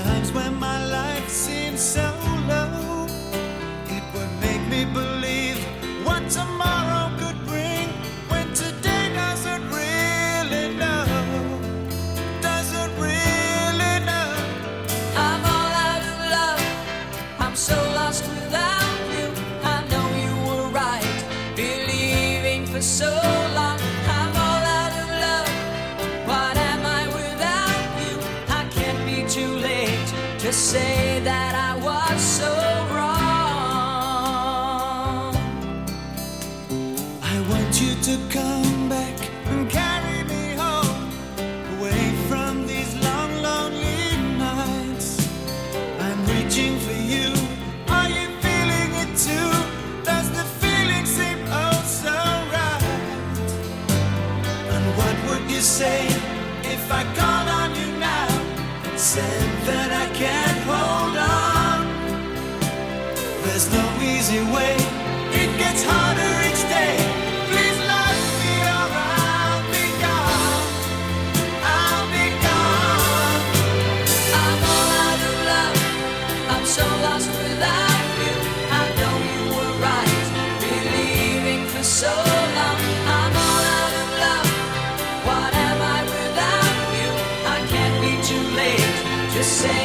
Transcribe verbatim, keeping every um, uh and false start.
times when my life seemed so low, it would make me believe what tomorrow could bring, when today doesn't really know, doesn't really know. I'm all out of love, I'm so lost without you. I know you were right, believing for so long. I'm all out of love, what am I without you? I can't be too late to say that I was so wrong. I want you to come back and carry me home, away from these long, lonely nights. I'm reaching for you. Are you feeling it too? Does the feeling seem oh so right? And what would you say if I called on you now and said that I can't hold on? There's no easy way, it gets harder each day. Please love me or I'll be gone, I'll be gone. I'm all out of love, I'm so lost without you. I know you were right, believing for so long. I'm all out of love, what am I without you? I can't be too late to say